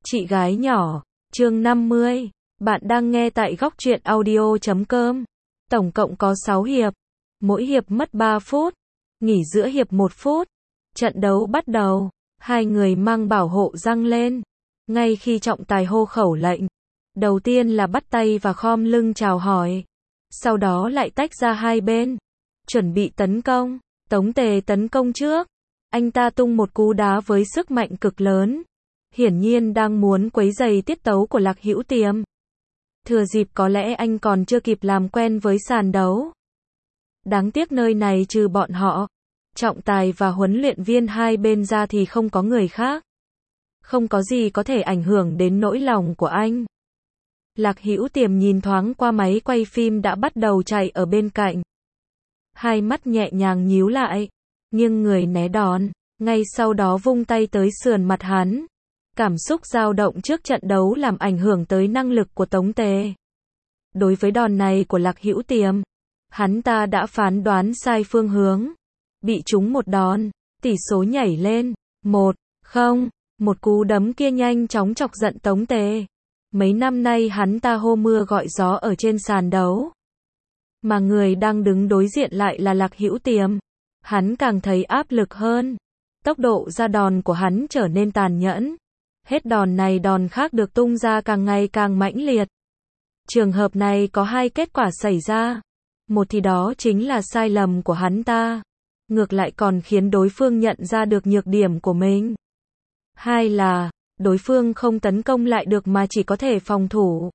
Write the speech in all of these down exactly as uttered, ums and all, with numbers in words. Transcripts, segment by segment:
Chị gái nhỏ, chương năm mươi. Bạn đang nghe tại góc truyện audio chấm com. Tổng cộng có sáu hiệp. Mỗi hiệp mất ba phút. Nghỉ giữa hiệp một phút. Trận đấu bắt đầu. Hai người mang bảo hộ giăng lên. Ngay khi trọng tài hô khẩu lệnh. Đầu tiên là bắt tay và khom lưng chào hỏi. Sau đó lại tách ra hai bên. Chuẩn bị tấn công. Tống Tề tấn công trước. Anh ta tung một cú đá với sức mạnh cực lớn. Hiển nhiên đang muốn quấy rầy tiết tấu của Lạc Hữu Tiềm. Thừa dịp có lẽ anh còn chưa kịp làm quen với sàn đấu. Đáng tiếc nơi này trừ bọn họ, trọng tài và huấn luyện viên hai bên ra thì không có người khác. Không có gì có thể ảnh hưởng đến nỗi lòng của anh. Lạc Hữu Tiềm nhìn thoáng qua máy quay phim đã bắt đầu chạy ở bên cạnh. Hai mắt nhẹ nhàng nhíu lại, nghiêng người né đòn, ngay sau đó vung tay tới sườn mặt hắn. Cảm xúc dao động trước trận đấu làm ảnh hưởng tới năng lực của Tống Tề. Đối với đòn này của Lạc Hữu Tiềm, hắn ta đã phán đoán sai phương hướng. Bị trúng một đòn, tỷ số nhảy lên, một không, một cú đấm kia nhanh chóng chọc giận Tống Tề. Mấy năm nay hắn ta hô mưa gọi gió ở trên sàn đấu. Mà người đang đứng đối diện lại là Lạc Hữu Tiềm. Hắn càng thấy áp lực hơn. Tốc độ ra đòn của hắn trở nên tàn nhẫn. Hết đòn này đòn khác được tung ra càng ngày càng mãnh liệt. Trường hợp này có hai kết quả xảy ra. Một thì đó chính là sai lầm của hắn ta. Ngược lại còn khiến đối phương nhận ra được nhược điểm của mình. Hai là, đối phương không tấn công lại được mà chỉ có thể phòng thủ.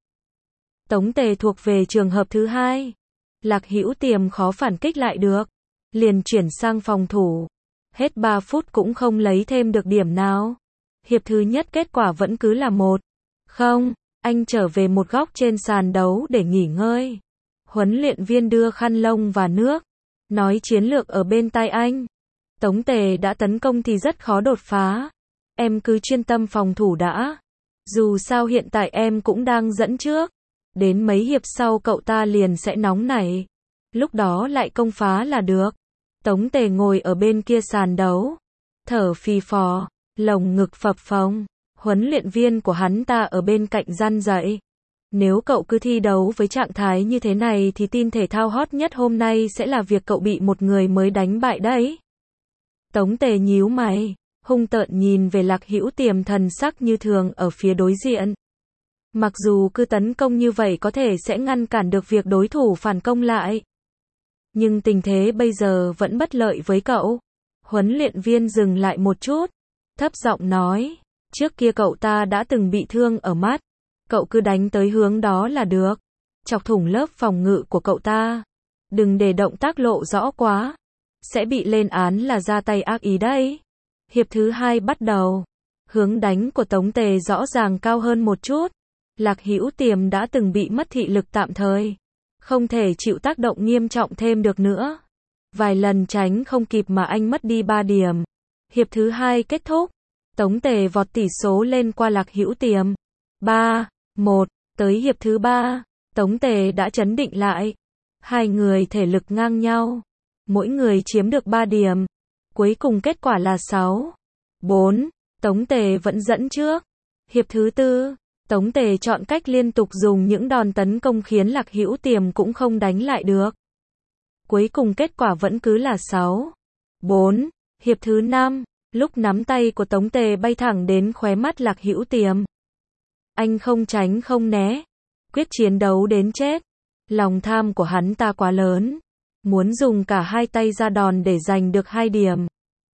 Tống Tề thuộc về trường hợp thứ hai. Lạc Hữu Tiềm khó phản kích lại được. Liền chuyển sang phòng thủ. Hết ba phút cũng không lấy thêm được điểm nào. Hiệp thứ nhất kết quả vẫn cứ là một không, anh trở về một góc trên sàn đấu để nghỉ ngơi. Huấn luyện viên đưa khăn lông và nước, nói chiến lược ở bên tai anh. Tống Tề đã tấn công thì rất khó đột phá. Em cứ chuyên tâm phòng thủ đã. Dù sao hiện tại em cũng đang dẫn trước. Đến mấy hiệp sau cậu ta liền sẽ nóng nảy. Lúc đó lại công phá là được. Tống Tề ngồi ở bên kia sàn đấu, thở phì phò, lồng ngực phập phồng. Huấn luyện viên của hắn ta ở bên cạnh răn dạy. Nếu cậu cứ thi đấu với trạng thái như thế này thì tin thể thao hot nhất hôm nay sẽ là việc cậu bị một người mới đánh bại đấy. Tống Tề nhíu mày, hung tợn nhìn về Lạc Hữu Tiềm thần sắc như thường ở phía đối diện. Mặc dù cứ tấn công như vậy có thể sẽ ngăn cản được việc đối thủ phản công lại. Nhưng tình thế bây giờ vẫn bất lợi với cậu. Huấn luyện viên dừng lại một chút, thấp giọng nói, trước kia cậu ta đã từng bị thương ở mắt, cậu cứ đánh tới hướng đó là được, chọc thủng lớp phòng ngự của cậu ta, đừng để động tác lộ rõ quá, sẽ bị lên án là ra tay ác ý đấy. Hiệp thứ hai bắt đầu, hướng đánh của Tống Tề rõ ràng cao hơn một chút, Lạc Hữu Tiềm đã từng bị mất thị lực tạm thời, không thể chịu tác động nghiêm trọng thêm được nữa. Vài lần tránh không kịp mà anh mất đi ba điểm. Hiệp thứ hai kết thúc, Tống Tề vọt tỷ số lên qua Lạc Hữu Tiềm. ba một, tới hiệp thứ ba, Tống Tề đã trấn định lại. Hai người thể lực ngang nhau, mỗi người chiếm được ba điểm. Cuối cùng kết quả là sáu bốn, Tống Tề vẫn dẫn trước. Hiệp thứ tư, Tống Tề chọn cách liên tục dùng những đòn tấn công khiến Lạc Hữu Tiềm cũng không đánh lại được. Cuối cùng kết quả vẫn cứ là sáu bốn. Hiệp thứ năm, lúc nắm tay của Tống Tề bay thẳng đến khóe mắt Lạc Hữu Tiềm. Anh không tránh không né, quyết chiến đấu đến chết. Lòng tham của hắn ta quá lớn, muốn dùng cả hai tay ra đòn để giành được hai điểm.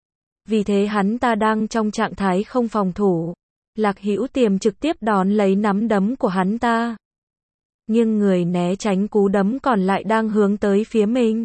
Vì thế hắn ta đang trong trạng thái không phòng thủ. Lạc Hữu Tiềm trực tiếp đón lấy nắm đấm của hắn ta. Nhưng người né tránh cú đấm còn lại đang hướng tới phía mình.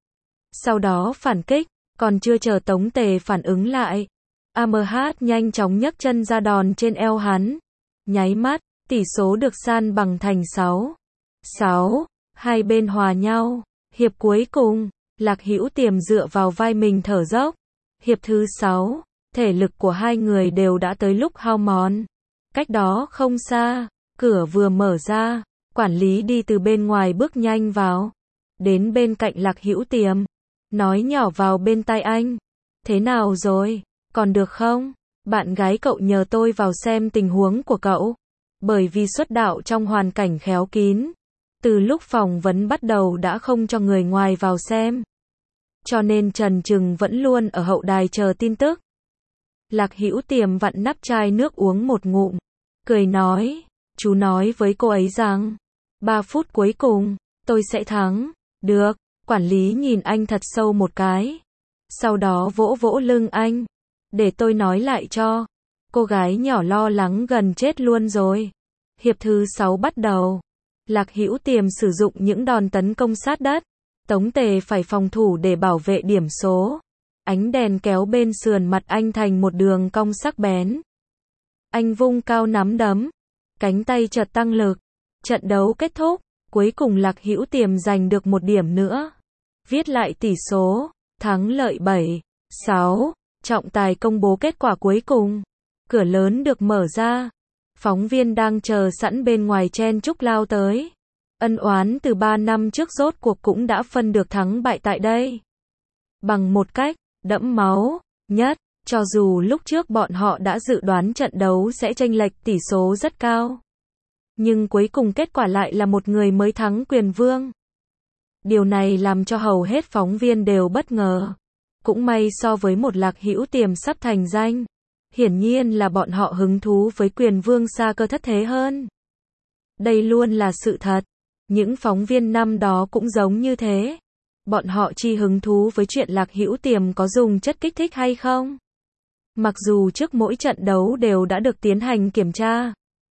Sau đó phản kích, còn chưa chờ Tống Tề phản ứng lại. a em hát nhanh chóng nhấc chân ra đòn trên eo hắn. Nháy mắt, tỷ số được san bằng thành sáu sáu, hai bên hòa nhau. Hiệp cuối cùng, Lạc Hữu Tiềm dựa vào vai mình thở dốc. Hiệp thứ sáu, thể lực của hai người đều đã tới lúc hao mòn. Cách đó không xa, cửa vừa mở ra, quản lý đi từ bên ngoài bước nhanh vào. Đến bên cạnh Lạc Hữu Tiềm, nói nhỏ vào bên tai anh. Thế nào rồi? Còn được không? Bạn gái cậu nhờ tôi vào xem tình huống của cậu. Bởi vì xuất đạo trong hoàn cảnh khéo kín, từ lúc phỏng vấn bắt đầu đã không cho người ngoài vào xem. Cho nên Trần Trừng vẫn luôn ở hậu đài chờ tin tức. Lạc Hữu Tiềm vặn nắp chai nước uống một ngụm, cười nói, chú nói với cô ấy rằng, ba phút cuối cùng, tôi sẽ thắng. Được, quản lý nhìn anh thật sâu một cái. Sau đó vỗ vỗ lưng anh. Để tôi nói lại cho. Cô gái nhỏ lo lắng gần chết luôn rồi. Hiệp thứ sáu bắt đầu. Lạc Hữu Tiềm sử dụng những đòn tấn công sát đất. Tống Tề phải phòng thủ để bảo vệ điểm số. Ánh đèn kéo bên sườn mặt anh thành một đường cong sắc bén. Anh vung cao nắm đấm. Cánh tay chợt tăng lực. Trận đấu kết thúc. Cuối cùng Lạc Hữu Tiềm giành được một điểm nữa. Viết lại tỷ số. Thắng lợi bảy sáu. Trọng tài công bố kết quả cuối cùng. Cửa lớn được mở ra. Phóng viên đang chờ sẵn bên ngoài chen chúc lao tới. Ân oán từ ba năm trước rốt cuộc cũng đã phân được thắng bại tại đây. Bằng một cách đẫm máu nhất, cho dù lúc trước bọn họ đã dự đoán trận đấu sẽ chênh lệch tỷ số rất cao. Nhưng cuối cùng kết quả lại là một người mới thắng quyền vương. Điều này làm cho hầu hết phóng viên đều bất ngờ. Cũng may so với một Lạc Hữu Tiềm sắp thành danh. Hiển nhiên là bọn họ hứng thú với quyền vương xa cơ thất thế hơn. Đây luôn là sự thật. Những phóng viên năm đó cũng giống như thế. Bọn họ chi hứng thú với chuyện Lạc Hữu Tiềm có dùng chất kích thích hay không. Mặc dù trước mỗi trận đấu đều đã được tiến hành kiểm tra.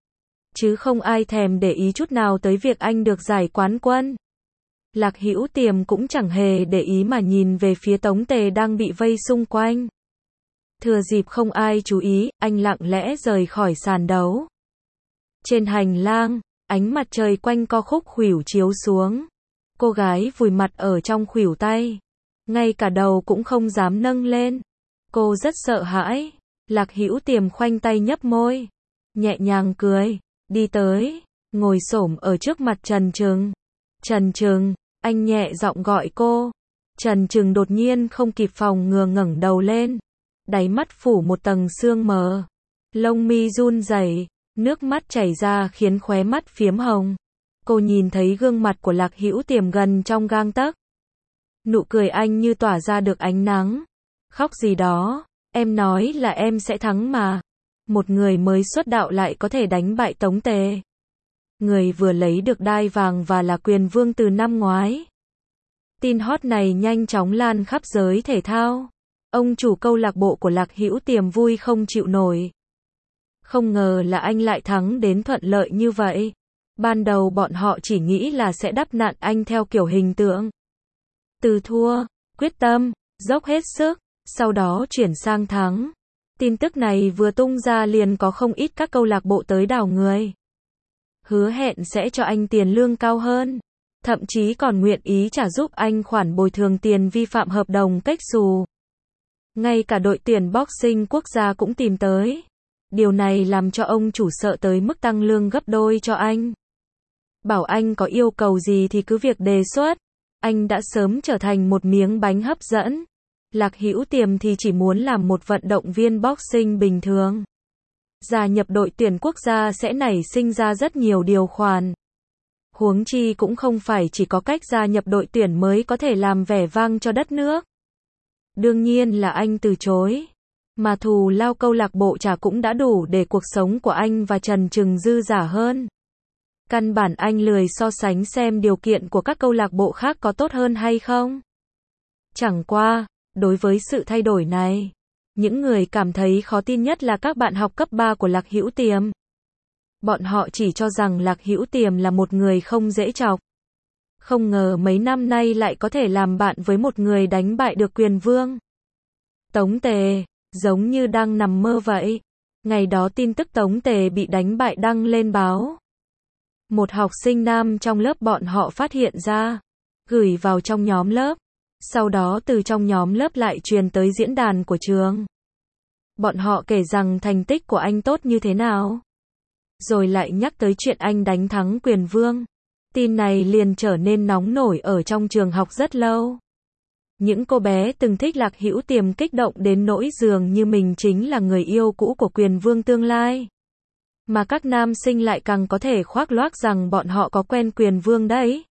Chứ không ai thèm để ý chút nào tới việc anh được giải quán quân. Lạc Hữu Tiềm cũng chẳng hề để ý mà nhìn về phía Tống Tề đang bị vây xung quanh. Thừa dịp không ai chú ý, anh lặng lẽ rời khỏi sàn đấu. Trên hành lang, ánh mặt trời quanh co khúc khuỷu chiếu xuống. Cô gái vùi mặt ở trong khuỷu tay. Ngay cả đầu cũng không dám nâng lên. Cô rất sợ hãi. Lạc Hữu Tiềm khoanh tay nhấp môi. Nhẹ nhàng cười. Đi tới. Ngồi xổm ở trước mặt Trần Trừng. Trần Trừng. Anh nhẹ giọng gọi cô. Trần Trừng đột nhiên không kịp phòng ngừa ngẩng đầu lên. Đáy mắt phủ một tầng sương mờ. Lông mi run rẩy, nước mắt chảy ra khiến khóe mắt phiếm hồng. Cô nhìn thấy gương mặt của Lạc Hữu Tiềm gần trong gang tấc. Nụ cười anh như tỏa ra được ánh nắng. Khóc gì đó, em nói là em sẽ thắng mà. Một người mới xuất đạo lại có thể đánh bại Tống Tề. Người vừa lấy được đai vàng và là quyền vương từ năm ngoái. Tin hot này nhanh chóng lan khắp giới thể thao. Ông chủ câu lạc bộ của Lạc Hữu Tiềm vui không chịu nổi. Không ngờ là anh lại thắng đến thuận lợi như vậy. Ban đầu bọn họ chỉ nghĩ là sẽ đắp nặn anh theo kiểu hình tượng. Từ thua, quyết tâm, dốc hết sức, sau đó chuyển sang thắng. Tin tức này vừa tung ra liền có không ít các câu lạc bộ tới đào người. Hứa hẹn sẽ cho anh tiền lương cao hơn. Thậm chí còn nguyện ý trả giúp anh khoản bồi thường tiền vi phạm hợp đồng cách xù. Ngay cả đội tuyển boxing quốc gia cũng tìm tới. Điều này làm cho ông chủ sợ tới mức tăng lương gấp đôi cho anh. Bảo anh có yêu cầu gì thì cứ việc đề xuất. Anh đã sớm trở thành một miếng bánh hấp dẫn. Lạc Hữu Tiềm thì chỉ muốn làm một vận động viên boxing bình thường. Gia nhập đội tuyển quốc gia sẽ nảy sinh ra rất nhiều điều khoản. Huống chi cũng không phải chỉ có cách gia nhập đội tuyển mới có thể làm vẻ vang cho đất nước. Đương nhiên là anh từ chối. Mà thù lao câu lạc bộ trả cũng đã đủ để cuộc sống của anh và Trần Trừng dư dả hơn. Căn bản anh lười so sánh xem điều kiện của các câu lạc bộ khác có tốt hơn hay không. Chẳng qua, đối với sự thay đổi này, những người cảm thấy khó tin nhất là các bạn học cấp ba của Lạc Hữu Tiềm. Bọn họ chỉ cho rằng Lạc Hữu Tiềm là một người không dễ chọc. Không ngờ mấy năm nay lại có thể làm bạn với một người đánh bại được quyền vương. Tống Tề, giống như đang nằm mơ vậy. Ngày đó tin tức Tống Tề bị đánh bại đăng lên báo. Một học sinh nam trong lớp bọn họ phát hiện ra, gửi vào trong nhóm lớp. Sau đó từ trong nhóm lớp lại truyền tới diễn đàn của trường. Bọn họ kể rằng thành tích của anh tốt như thế nào. Rồi lại nhắc tới chuyện anh đánh thắng quyền vương. Tin này liền trở nên nóng nổi ở trong trường học rất lâu. Những cô bé từng thích Lạc Hữu Tiềm kích động đến nỗi dường như mình chính là người yêu cũ của quyền vương tương lai. Mà các nam sinh lại càng có thể khoác loác rằng bọn họ có quen quyền vương đấy.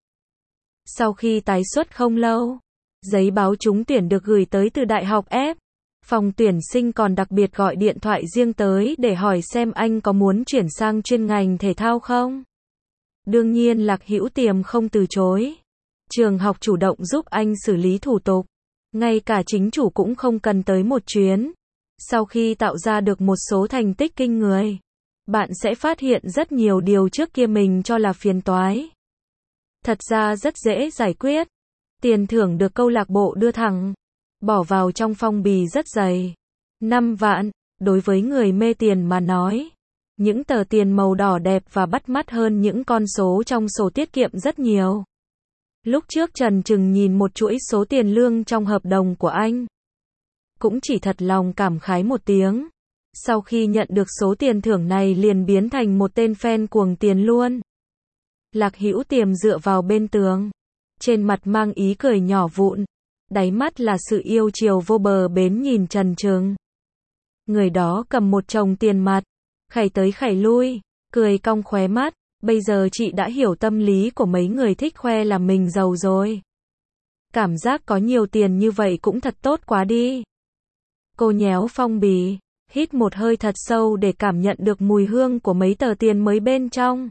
Sau khi tái xuất không lâu, giấy báo trúng tuyển được gửi tới từ Đại học F. Phòng tuyển sinh còn đặc biệt gọi điện thoại riêng tới để hỏi xem anh có muốn chuyển sang chuyên ngành thể thao không. Đương nhiên Lạc Hữu Tiềm không từ chối. Trường học chủ động giúp anh xử lý thủ tục. Ngay cả chính chủ cũng không cần tới một chuyến. Sau khi tạo ra được một số thành tích kinh người, bạn sẽ phát hiện rất nhiều điều trước kia mình cho là phiền toái. Thật ra rất dễ giải quyết. Tiền thưởng được câu lạc bộ đưa thẳng, bỏ vào trong phong bì rất dày. năm vạn, đối với người mê tiền mà nói. Những tờ tiền màu đỏ đẹp và bắt mắt hơn những con số trong sổ tiết kiệm rất nhiều. Lúc trước Trần Trừng nhìn một chuỗi số tiền lương trong hợp đồng của anh, cũng chỉ thật lòng cảm khái một tiếng. Sau khi nhận được số tiền thưởng này liền biến thành một tên fan cuồng tiền luôn. Lạc Hữu Tiềm dựa vào bên tường, trên mặt mang ý cười nhỏ vụn, đáy mắt là sự yêu chiều vô bờ bến nhìn Trần Trừng. Người đó cầm một chồng tiền mặt, khảy tới khảy lui, cười cong khóe mắt. Bây giờ chị đã hiểu tâm lý của mấy người thích khoe là mình giàu rồi. Cảm giác có nhiều tiền như vậy cũng thật tốt quá đi. Cô nhéo phong bì, hít một hơi thật sâu để cảm nhận được mùi hương của mấy tờ tiền mới bên trong.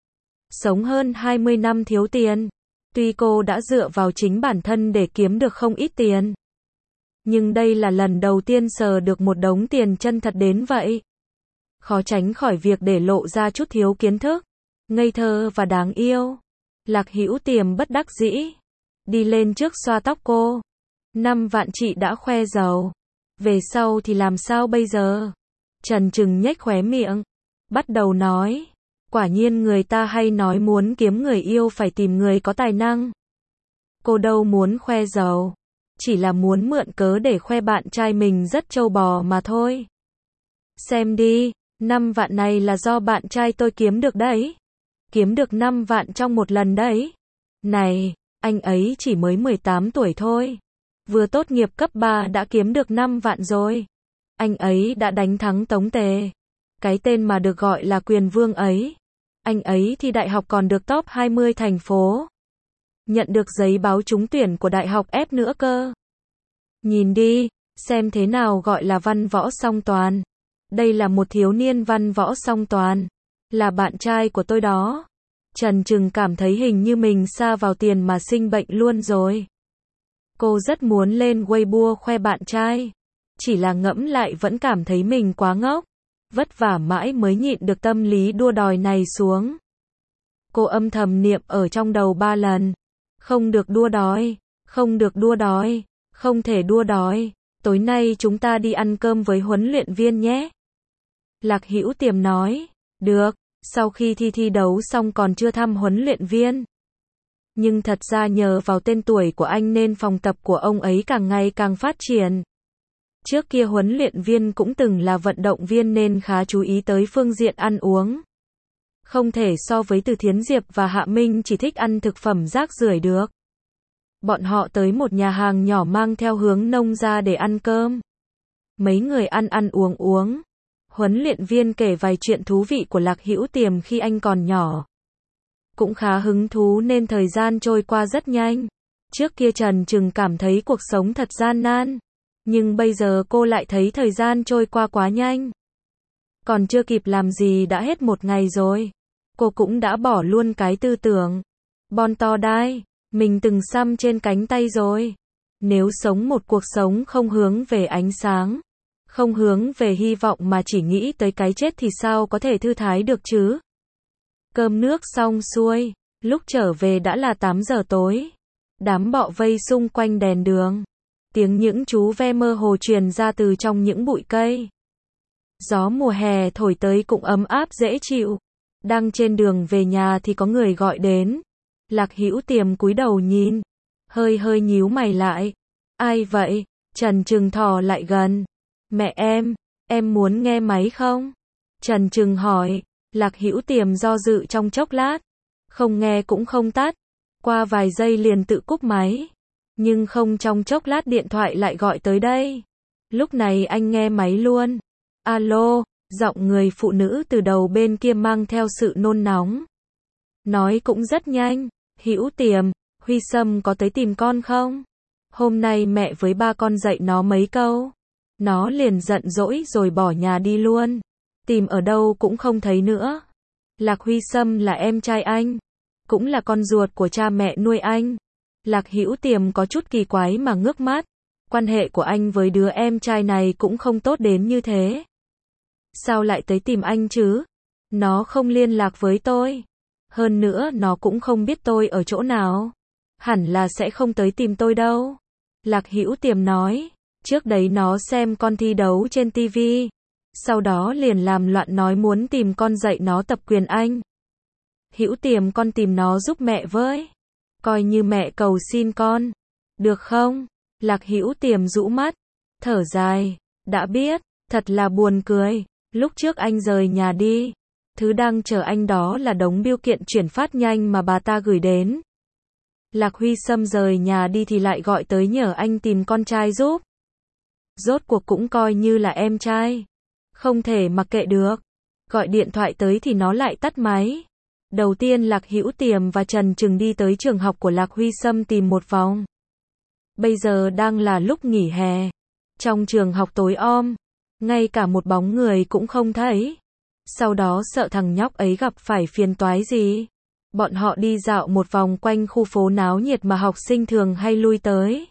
Sống hơn hai mươi năm thiếu tiền, tuy cô đã dựa vào chính bản thân để kiếm được không ít tiền, nhưng đây là lần đầu tiên sờ được một đống tiền chân thật đến vậy. Khó tránh khỏi việc để lộ ra chút thiếu kiến thức, ngây thơ và đáng yêu. Lạc Hữu Tiềm bất đắc dĩ, đi lên trước xoa tóc cô. Năm vạn chị đã khoe giàu, về sau thì làm sao bây giờ? Trần Trừng nhếch khóe miệng, bắt đầu nói. Quả nhiên người ta hay nói muốn kiếm người yêu phải tìm người có tài năng. Cô đâu muốn khoe giàu, chỉ là muốn mượn cớ để khoe bạn trai mình rất trâu bò mà thôi. Xem đi, năm vạn này là do bạn trai tôi kiếm được đấy. Kiếm được năm vạn trong một lần đấy. Này, anh ấy chỉ mới mười tám tuổi thôi. Vừa tốt nghiệp cấp ba đã kiếm được năm vạn rồi. Anh ấy đã đánh thắng Tống Tề, cái tên mà được gọi là quyền vương ấy. Anh ấy thi đại học còn được top hai mươi thành phố. Nhận được giấy báo trúng tuyển của Đại học F nữa cơ. Nhìn đi, xem thế nào gọi là văn võ song toàn. Đây là một thiếu niên văn võ song toàn. Là bạn trai của tôi đó. Trần Trừng cảm thấy hình như mình sa vào tiền mà sinh bệnh luôn rồi. Cô rất muốn lên Weibo khoe bạn trai. Chỉ là ngẫm lại vẫn cảm thấy mình quá ngốc. Vất vả mãi mới nhịn được tâm lý đua đòi này xuống. Cô âm thầm niệm ở trong đầu ba lần. Không được đua đòi, không được đua đòi, không thể đua đòi. Tối nay chúng ta đi ăn cơm với huấn luyện viên nhé. Lạc Hữu Tiềm nói. Được. Sau khi thi thi đấu xong còn chưa thăm huấn luyện viên. Nhưng thật ra nhờ vào tên tuổi của anh nên phòng tập của ông ấy càng ngày càng phát triển. Trước kia huấn luyện viên cũng từng là vận động viên nên khá chú ý tới phương diện ăn uống. Không thể so với Từ Thiến Diệp và Hạ Minh chỉ thích ăn thực phẩm rác rưởi được. Bọn họ tới một nhà hàng nhỏ mang theo hướng nông ra để ăn cơm. Mấy người ăn ăn uống uống. Huấn luyện viên kể vài chuyện thú vị của Lạc Hữu Tiềm khi anh còn nhỏ. Cũng khá hứng thú nên thời gian trôi qua rất nhanh. Trước kia Trần Trừng cảm thấy cuộc sống thật gian nan. Nhưng bây giờ cô lại thấy thời gian trôi qua quá nhanh. Còn chưa kịp làm gì đã hết một ngày rồi. Cô cũng đã bỏ luôn cái tư tưởng bon to đai, mình từng xăm trên cánh tay rồi. Nếu sống một cuộc sống không hướng về ánh sáng, không hướng về hy vọng mà chỉ nghĩ tới cái chết thì sao có thể thư thái được chứ? Cơm nước xong xuôi, lúc trở về đã là tám giờ tối. Đám bọ vây xung quanh đèn đường. Tiếng những chú ve mơ hồ truyền ra từ trong những bụi cây. Gió mùa hè thổi tới cũng ấm áp dễ chịu. Đang trên đường về nhà thì có người gọi đến. Lạc Hữu Tiềm cúi đầu nhìn, hơi hơi nhíu mày lại. Ai vậy? Trần Trừng thò lại gần. Mẹ em, em muốn nghe máy không? Trần Trừng hỏi. Lạc Hữu Tiềm do dự trong chốc lát. Không nghe cũng không tắt. Qua vài giây liền tự cúp máy. Nhưng không trong chốc lát điện thoại lại gọi tới đây. Lúc này anh nghe máy luôn. Alo, giọng người phụ nữ từ đầu bên kia mang theo sự nôn nóng. Nói cũng rất nhanh. Hữu Tiềm, Huy Sâm có tới tìm con không? Hôm nay mẹ với ba con dạy nó mấy câu. Nó liền giận dỗi rồi bỏ nhà đi luôn. Tìm ở đâu cũng không thấy nữa. Lạc Huy Sâm là em trai anh. Cũng là con ruột của cha mẹ nuôi anh. Lạc Hữu Tiềm có chút kỳ quái mà ngước mắt. Quan hệ của anh với đứa em trai này cũng không tốt đến như thế. Sao lại tới tìm anh chứ? Nó không liên lạc với tôi. Hơn nữa nó cũng không biết tôi ở chỗ nào. Hẳn là sẽ không tới tìm tôi đâu. Lạc Hữu Tiềm nói. Trước đấy nó xem con thi đấu trên ti vi. Sau đó liền làm loạn nói muốn tìm con dạy nó tập quyền Anh. Hữu Tiềm, con tìm nó giúp mẹ với. Coi như mẹ cầu xin con. Được không? Lạc Hữu Tiềm rũ mắt. Thở dài. Đã biết. Thật là buồn cười. Lúc trước anh rời nhà đi. Thứ đang chờ anh đó là đống bưu kiện chuyển phát nhanh mà bà ta gửi đến. Lạc Huy Sâm rời nhà đi thì lại gọi tới nhờ anh tìm con trai giúp. Rốt cuộc cũng coi như là em trai. Không thể mặc kệ được. Gọi điện thoại tới thì nó lại tắt máy. Đầu tiên Lạc Hữu Tiềm và Trần Trừng đi tới trường học của Lạc Huy Sâm tìm một vòng. Bây giờ đang là lúc nghỉ hè. Trong trường học tối om. Ngay cả một bóng người cũng không thấy. Sau đó sợ thằng nhóc ấy gặp phải phiền toái gì. Bọn họ đi dạo một vòng quanh khu phố náo nhiệt mà học sinh thường hay lui tới.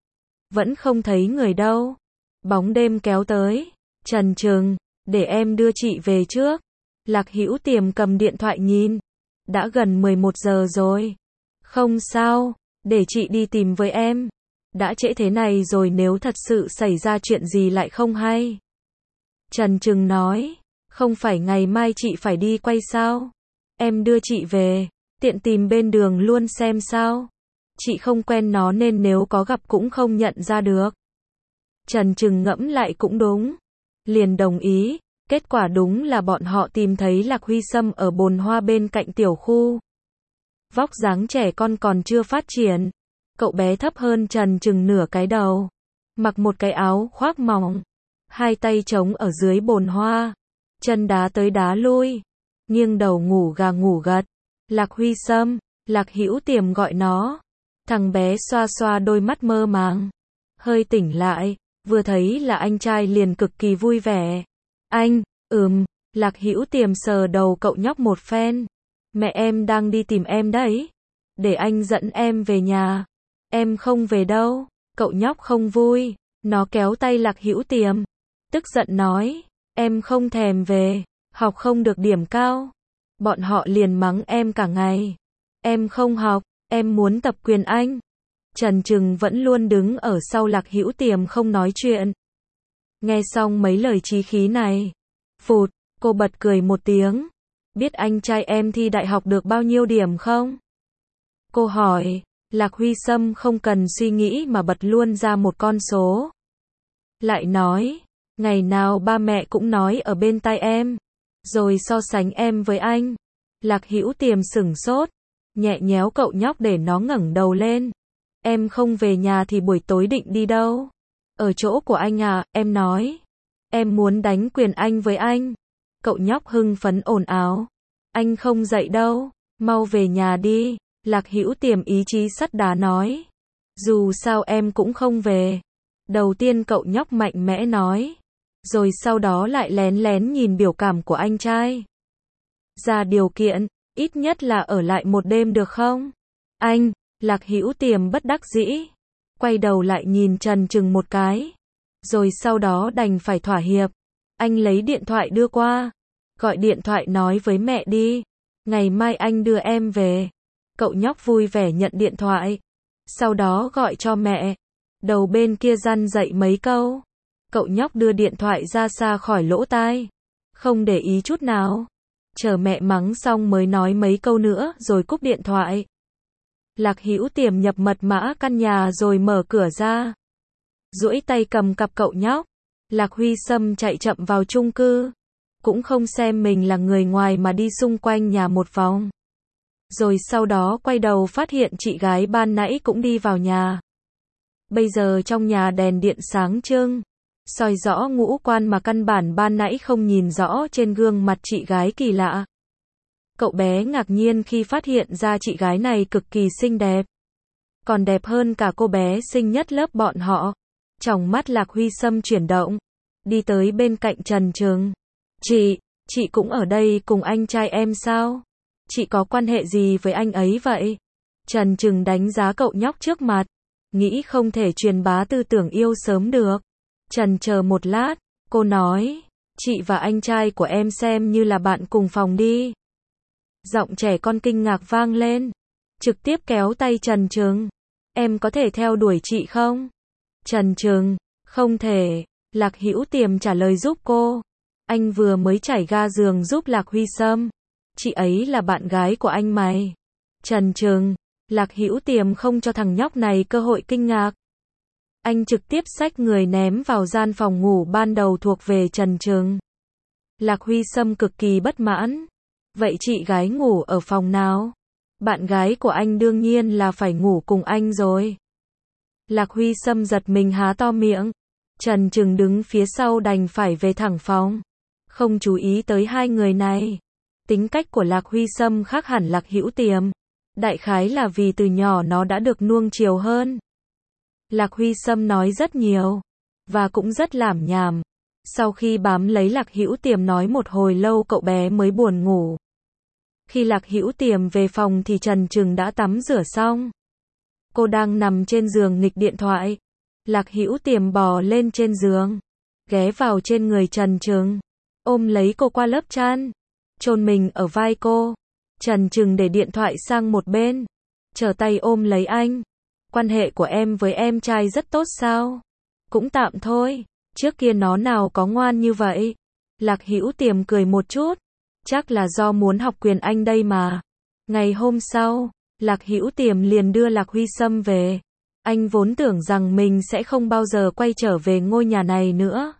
Vẫn không thấy người đâu. Bóng đêm kéo tới. Trần Trừng, để em đưa chị về trước. Lạc Hữu Tiềm cầm điện thoại nhìn. Đã gần mười một giờ rồi. Không sao, để chị đi tìm với em. Đã trễ thế này rồi, nếu thật sự xảy ra chuyện gì lại không hay. Trần Trừng nói, không phải ngày mai chị phải đi quay sao? Em đưa chị về, tiện tìm bên đường luôn xem sao. Chị không quen nó nên nếu có gặp cũng không nhận ra được. Trần Trừng ngẫm lại cũng đúng. Liền đồng ý. Kết quả đúng là bọn họ tìm thấy Lạc Huy Sâm ở bồn hoa bên cạnh tiểu khu. Vóc dáng trẻ con còn chưa phát triển. Cậu bé thấp hơn Trần Trừng nửa cái đầu. Mặc một cái áo khoác mỏng. Hai tay trống ở dưới bồn hoa. Chân đá tới đá lui. Nghiêng đầu ngủ gà ngủ gật. Lạc Huy Sâm, Lạc Hữu Tiềm gọi nó. Thằng bé xoa xoa đôi mắt mơ màng. Hơi tỉnh lại. Vừa thấy là anh trai liền cực kỳ vui vẻ. Anh, ừm, Lạc Hữu Tiềm sờ đầu cậu nhóc một phen. Mẹ em đang đi tìm em đấy. Để anh dẫn em về nhà. Em không về đâu. Cậu nhóc không vui. Nó kéo tay Lạc Hữu Tiềm. Tức giận nói. Em không thèm về. Học không được điểm cao. Bọn họ liền mắng em cả ngày. Em không học. Em muốn tập quyền Anh. Trần Trừng vẫn luôn đứng ở sau Lạc Hữu Tiềm không nói chuyện. Nghe xong mấy lời chí khí này. Phụt, cô bật cười một tiếng. Biết anh trai em thi đại học được bao nhiêu điểm không? Cô hỏi. Lạc Huy Sâm không cần suy nghĩ mà bật luôn ra một con số. Lại nói. Ngày nào ba mẹ cũng nói ở bên tai em. Rồi so sánh em với anh. Lạc Hữu Tiềm sửng sốt. Nhẹ nhéo cậu nhóc để nó ngẩng đầu lên. Em không về nhà thì buổi tối định đi đâu? Ở chỗ của anh à, em nói. Em muốn đánh quyền Anh với anh. Cậu nhóc hưng phấn ồn ào. Anh không dậy đâu, mau về nhà đi. Lạc Hữu Tiềm ý chí sắt đá nói. Dù sao em cũng không về. Đầu tiên cậu nhóc mạnh mẽ nói. Rồi sau đó lại lén lén nhìn biểu cảm của anh trai. Ra điều kiện, ít nhất là ở lại một đêm được không? Anh, Lạc Hữu Tiềm bất đắc dĩ. Quay đầu lại nhìn Trần Trừng một cái. Rồi sau đó đành phải thỏa hiệp. Anh lấy điện thoại đưa qua. Gọi điện thoại nói với mẹ đi. Ngày mai anh đưa em về. Cậu nhóc vui vẻ nhận điện thoại. Sau đó gọi cho mẹ. Đầu bên kia răn dậy mấy câu. Cậu nhóc đưa điện thoại ra xa khỏi lỗ tai. Không để ý chút nào. Chờ mẹ mắng xong mới nói mấy câu nữa rồi cúp điện thoại. Lạc Hữu Tiềm nhập mật mã căn nhà rồi mở cửa ra. Duỗi tay cầm cặp cậu nhóc. Lạc Huy Sâm chạy chậm vào chung cư. Cũng không xem mình là người ngoài mà đi xung quanh nhà một vòng. Rồi sau đó quay đầu phát hiện chị gái ban nãy cũng đi vào nhà. Bây giờ trong nhà đèn điện sáng trưng, soi rõ ngũ quan mà căn bản ban nãy không nhìn rõ trên gương mặt chị gái kỳ lạ. Cậu bé ngạc nhiên khi phát hiện ra chị gái này cực kỳ xinh đẹp. Còn đẹp hơn cả cô bé xinh nhất lớp bọn họ. Tròng mắt Lạc Huy Sâm chuyển động, đi tới bên cạnh Trần Trừng. Chị, chị cũng ở đây cùng anh trai em sao? Chị có quan hệ gì với anh ấy vậy? Trần Trừng đánh giá cậu nhóc trước mặt, nghĩ không thể truyền bá tư tưởng yêu sớm được. Trần chờ một lát, cô nói, chị và anh trai của em xem như là bạn cùng phòng đi. Giọng trẻ con kinh ngạc vang lên, trực tiếp kéo tay Trần Trừng. Em có thể theo đuổi chị không? Trần Trừng, không thể. Lạc Hữu Tiềm trả lời giúp cô. Anh vừa mới trải ga giường giúp Lạc Huy Sâm. Chị ấy là bạn gái của anh mày. Trần Trừng, Lạc Hữu Tiềm không cho thằng nhóc này cơ hội kinh ngạc. Anh trực tiếp xách người ném vào gian phòng ngủ ban đầu thuộc về Trần Trừng. Lạc Huy Sâm cực kỳ bất mãn. Vậy chị gái ngủ ở phòng nào? Bạn gái của anh đương nhiên là phải ngủ cùng anh rồi. Lạc Huy Sâm giật mình há to miệng. Trần Trừng đứng phía sau đành phải về thẳng phòng. Không chú ý tới hai người này. Tính cách của Lạc Huy Sâm khác hẳn Lạc Hữu Tiềm. Đại khái là vì từ nhỏ nó đã được nuông chiều hơn. Lạc Huy Sâm nói rất nhiều. Và cũng rất lảm nhảm. Sau khi bám lấy Lạc Hữu Tiềm nói một hồi lâu cậu bé mới buồn ngủ. Khi Lạc Hữu Tiềm về phòng thì Trần Trừng đã tắm rửa xong. Cô đang nằm trên giường nghịch điện thoại. Lạc Hữu Tiềm bò lên trên giường, ghé vào trên người Trần Trừng, ôm lấy cô qua lớp chăn, chôn mình ở vai cô. Trần Trừng để điện thoại sang một bên, trở tay ôm lấy anh. Quan hệ của em với em trai rất tốt sao? Cũng tạm thôi, trước kia nó nào có ngoan như vậy. Lạc Hữu Tiềm cười một chút, chắc là do muốn học quyền anh đây mà. Ngày hôm sau, Lạc Hữu Tiềm liền đưa Lạc Huy Sâm về. Anh vốn tưởng rằng mình sẽ không bao giờ quay trở về ngôi nhà này nữa.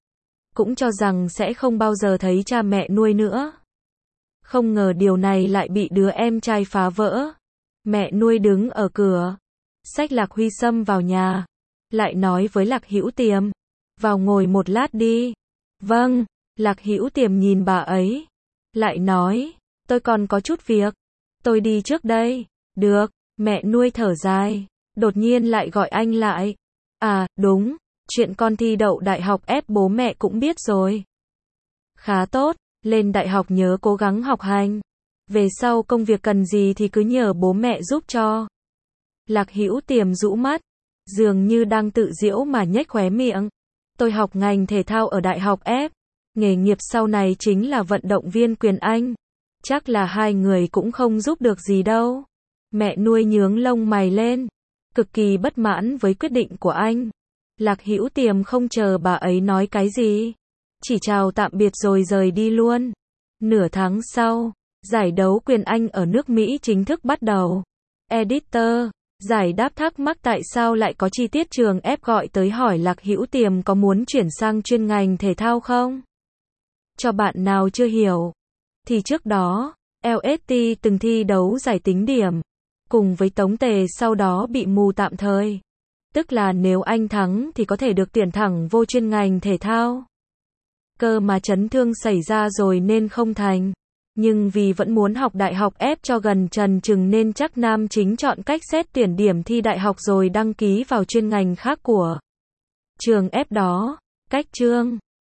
Cũng cho rằng sẽ không bao giờ thấy cha mẹ nuôi nữa. Không ngờ điều này lại bị đứa em trai phá vỡ. Mẹ nuôi đứng ở cửa, xách Lạc Huy Sâm vào nhà, lại nói với Lạc Hữu Tiềm, vào ngồi một lát đi. Vâng, Lạc Hữu Tiềm nhìn bà ấy, lại nói, tôi còn có chút việc, tôi đi trước đây. Được, mẹ nuôi thở dài, đột nhiên lại gọi anh lại. À, đúng, chuyện con thi đậu đại học ép bố mẹ cũng biết rồi. Khá tốt, lên đại học nhớ cố gắng học hành. Về sau công việc cần gì thì cứ nhờ bố mẹ giúp cho. Lạc Hữu Tiềm rũ mắt, dường như đang tự giễu mà nhếch khóe miệng. Tôi học ngành thể thao ở đại học F. Nghề nghiệp sau này chính là vận động viên quyền Anh. Chắc là hai người cũng không giúp được gì đâu. Mẹ nuôi nhướng lông mày lên, cực kỳ bất mãn với quyết định của anh. Lạc Hữu Tiềm không chờ bà ấy nói cái gì, chỉ chào tạm biệt rồi rời đi luôn. Nửa tháng sau, giải đấu quyền Anh ở nước Mỹ chính thức bắt đầu. Editor, giải đáp thắc mắc tại sao lại có chi tiết trường F gọi tới hỏi Lạc Hữu Tiềm có muốn chuyển sang chuyên ngành thể thao không? Cho bạn nào chưa hiểu, thì trước đó, lờ ét tê từng thi đấu giải tính điểm, cùng với Tống Tề sau đó bị mù tạm thời. Tức là nếu anh thắng thì có thể được tuyển thẳng vô chuyên ngành thể thao. Cơ mà chấn thương xảy ra rồi nên không thành. Nhưng vì vẫn muốn học đại học ép cho gần Trần Trừng nên chắc nam chính chọn cách xét tuyển điểm thi đại học rồi đăng ký vào chuyên ngành khác của trường ép đó. Cách chương